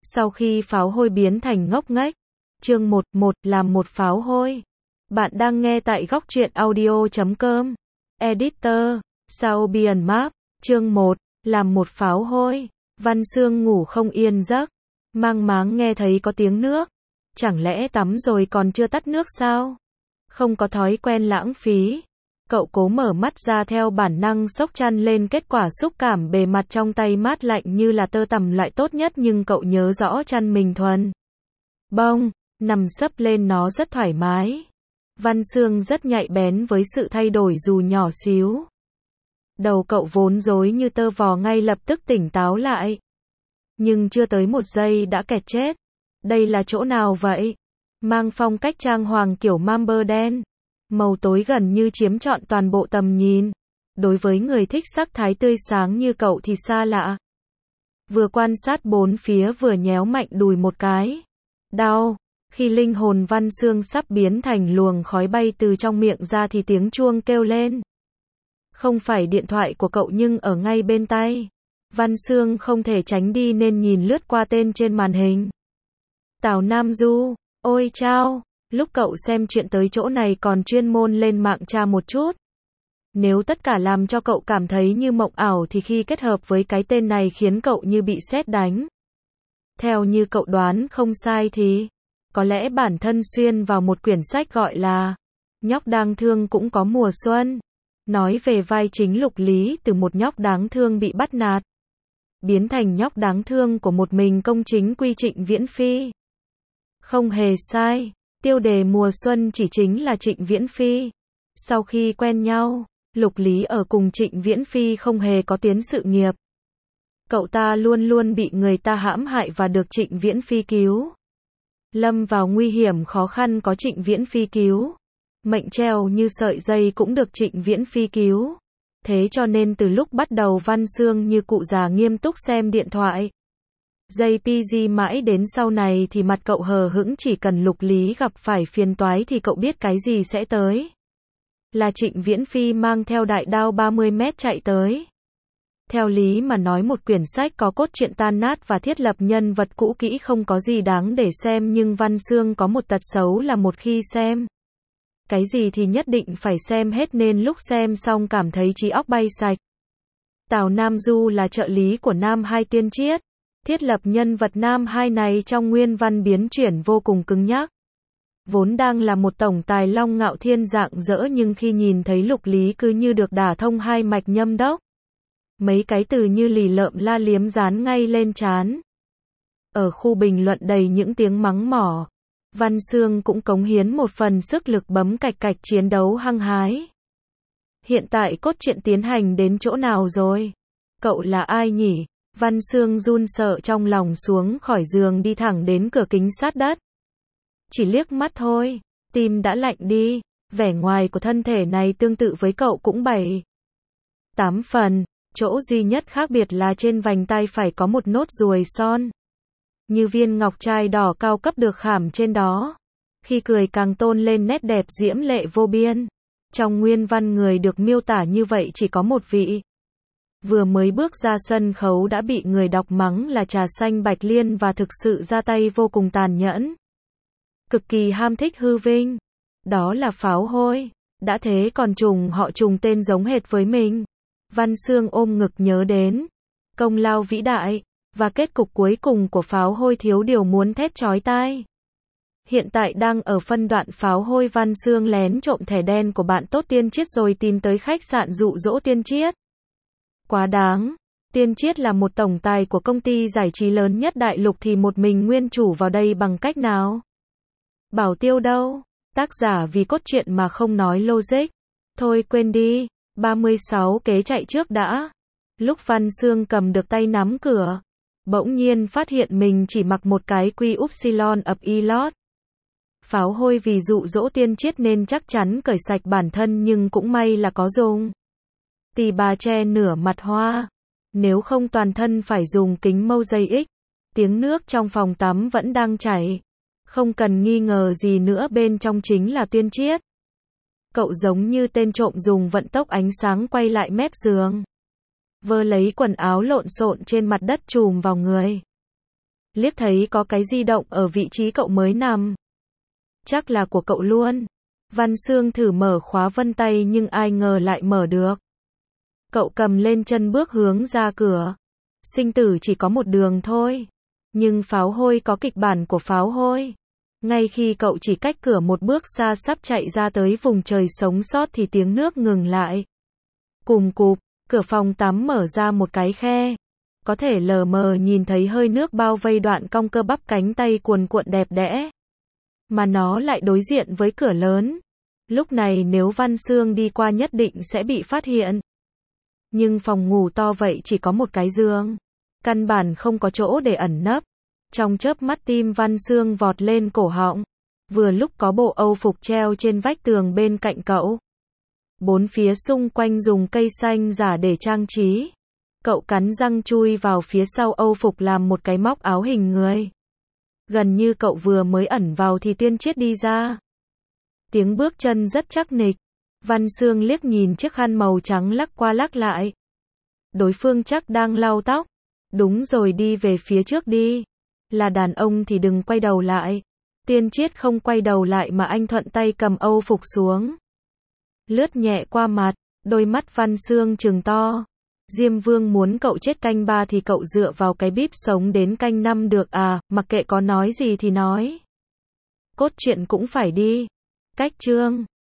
Sau khi pháo hôi biến thành ngốc nghếch. Chương 11, làm một pháo hôi. Bạn đang nghe tại góc truyện audio.com. Editor, Saubian Map. Chương 1, làm một pháo hôi. Văn Sương ngủ không yên giấc. Mang máng nghe thấy có tiếng nước. Chẳng lẽ tắm rồi còn chưa tắt nước sao? Không có thói quen lãng phí. Cậu cố mở mắt ra theo bản năng xốc chăn lên, kết quả xúc cảm bề mặt trong tay mát lạnh như là tơ tằm loại tốt nhất, nhưng cậu nhớ rõ chăn mình thuần bông, nằm sấp lên nó rất thoải mái. Văn Sương rất nhạy bén với sự thay đổi dù nhỏ xíu. Đầu cậu vốn rối như tơ vò ngay lập tức tỉnh táo lại. Nhưng chưa tới một giây đã kẹt chết. Đây là chỗ nào vậy? Mang phong cách trang hoàng kiểu Mamber đen. Màu tối gần như chiếm trọn toàn bộ tầm nhìn. Đối với người thích sắc thái tươi sáng như cậu thì xa lạ. Vừa quan sát bốn phía vừa nhéo mạnh đùi một cái. Đau. Khi linh hồn Văn Sương sắp biến thành luồng khói bay từ trong miệng ra thì tiếng chuông kêu lên. Không phải điện thoại của cậu nhưng ở ngay bên tay. Văn Sương không thể tránh đi nên nhìn lướt qua tên trên màn hình. Tào Nam Du. Ôi chao. Lúc cậu xem chuyện tới chỗ này còn chuyên môn lên mạng tra một chút. Nếu tất cả làm cho cậu cảm thấy như mộng ảo thì khi kết hợp với cái tên này khiến cậu như bị sét đánh. Theo như cậu đoán không sai thì có lẽ bản thân xuyên vào một quyển sách gọi là Nhóc Đáng Thương Cũng Có Mùa Xuân. Nói về vai chính Lục Lý từ một nhóc đáng thương bị bắt nạt, biến thành nhóc đáng thương của một mình công chính quy Trịnh Viễn Phi. Không hề sai, tiêu đề mùa xuân chỉ chính là Trịnh Viễn Phi. Sau khi quen nhau, Lục Lý ở cùng Trịnh Viễn Phi không hề có tiến sự nghiệp. Cậu ta luôn luôn bị người ta hãm hại và được Trịnh Viễn Phi cứu. Lâm vào nguy hiểm khó khăn có Trịnh Viễn Phi cứu. Mệnh treo như sợi dây cũng được Trịnh Viễn Phi cứu. Thế cho nên từ lúc bắt đầu Văn Sương như cụ già nghiêm túc xem điện thoại. JPG mãi đến sau này thì mặt cậu hờ hững, chỉ cần Lục Lý gặp phải phiền toái thì cậu biết cái gì sẽ tới. Là Trịnh Viễn Phi mang theo đại đao 30 mét chạy tới. Theo lý mà nói một quyển sách có cốt truyện tan nát và thiết lập nhân vật cũ kỹ không có gì đáng để xem, nhưng Văn Sương có một tật xấu là một khi xem cái gì thì nhất định phải xem hết nên lúc xem xong cảm thấy trí óc bay sạch. Tào Nam Du là trợ lý của Nam Hai Tiên Triết. Thiết lập nhân vật Nam Hai này trong nguyên văn biến chuyển vô cùng cứng nhắc. Vốn đang là một tổng tài long ngạo thiên rạng rỡ, nhưng khi nhìn thấy Lục Lý cứ như được đả thông hai mạch nhâm đốc. Mấy cái từ như lì lợm la liếm dán ngay lên trán. Ở khu bình luận đầy những tiếng mắng mỏ. Văn Sương cũng cống hiến một phần sức lực bấm cạch cạch chiến đấu hăng hái. Hiện tại cốt truyện tiến hành đến chỗ nào rồi? Cậu là ai nhỉ? Văn Sương run sợ trong lòng xuống khỏi giường đi thẳng đến cửa kính sát đất. Chỉ liếc mắt thôi, tim đã lạnh đi. Vẻ ngoài của thân thể này tương tự với cậu cũng 7-8 phần. Chỗ duy nhất khác biệt là trên vành tay phải có một nốt ruồi son. Như viên ngọc trai đỏ cao cấp được khảm trên đó. Khi cười càng tôn lên nét đẹp diễm lệ vô biên. Trong nguyên văn người được miêu tả như vậy chỉ có một vị. Vừa mới bước ra sân khấu đã bị người đọc mắng là trà xanh bạch liên và thực sự ra tay vô cùng tàn nhẫn. Cực kỳ ham thích hư vinh. Đó là pháo hôi. Đã thế còn trùng họ trùng tên giống hệt với mình. Văn Sương ôm ngực nhớ đến công lao vĩ đại và kết cục cuối cùng của pháo hôi thiếu điều muốn thét chói tai. Hiện tại đang ở phân đoạn pháo hôi, Văn Sương lén trộm thẻ đen của bạn tốt Tiên Triết rồi tìm tới khách sạn dụ dỗ Tiên Triết. Quá đáng. Tiên Triết là một tổng tài của công ty giải trí lớn nhất đại lục thì một mình nguyên chủ vào đây bằng cách nào? Bảo Tiêu đâu? Tác giả vì cốt truyện mà không nói logic. Thôi quên đi. 36 kế chạy trước đã. Lúc Văn Sương cầm được tay nắm cửa, bỗng nhiên phát hiện mình chỉ mặc một cái quy upsilon ập y lót. Pháo hôi vì dụ dỗ Tiên Triết nên chắc chắn cởi sạch bản thân, nhưng cũng may là có dùng tì bà che nửa mặt hoa. Nếu không toàn thân phải dùng kính mâu dây X. Tiếng nước trong phòng tắm vẫn đang chảy. Không cần nghi ngờ gì nữa, bên trong chính là Tiên Triết. Cậu giống như tên trộm dùng vận tốc ánh sáng quay lại mép giường. Vơ lấy quần áo lộn xộn trên mặt đất trùm vào người. liếc thấy có cái di động ở vị trí cậu mới nằm. Chắc là của cậu luôn. Văn Xương thử mở khóa vân tay nhưng ai ngờ lại mở được. Cậu cầm lên chân bước hướng ra cửa. Sinh tử chỉ có một đường thôi. Nhưng pháo hôi có kịch bản của pháo hôi. Ngay khi cậu chỉ cách cửa một bước xa sắp chạy ra tới vùng trời sống sót thì tiếng nước ngừng lại. Cùm cụp, cửa phòng tắm mở ra một cái khe. Có thể lờ mờ nhìn thấy hơi nước bao vây đoạn cong cơ bắp cánh tay cuồn cuộn đẹp đẽ. Mà nó lại đối diện với cửa lớn. Lúc này nếu Văn Xương đi qua nhất định sẽ bị phát hiện. Nhưng phòng ngủ to vậy chỉ có một cái giường. Căn bản không có chỗ để ẩn nấp. Trong chớp mắt tim Văn Xương vọt lên cổ họng. Vừa lúc có bộ âu phục treo trên vách tường bên cạnh cậu. Bốn phía xung quanh dùng cây xanh giả để trang trí. Cậu cắn răng chui vào phía sau âu phục làm một cái móc áo hình người. Gần như cậu vừa mới ẩn vào thì Tiên Chiết đi ra. Tiếng bước chân rất chắc nịch. Văn Xương liếc nhìn chiếc khăn màu trắng lắc qua lắc lại. Đối phương chắc đang lau tóc. Đúng rồi, đi về phía trước đi. Là đàn ông thì đừng quay đầu lại. Tiên Chiết không quay đầu lại mà anh thuận tay cầm âu phục xuống. Lướt nhẹ qua mặt, đôi mắt Văn Xương trừng to. Diêm Vương muốn cậu chết canh 3 thì cậu dựa vào cái bíp sống đến canh 5 được à, mặc kệ có nói gì thì nói. Cốt truyện cũng phải đi. Cách chương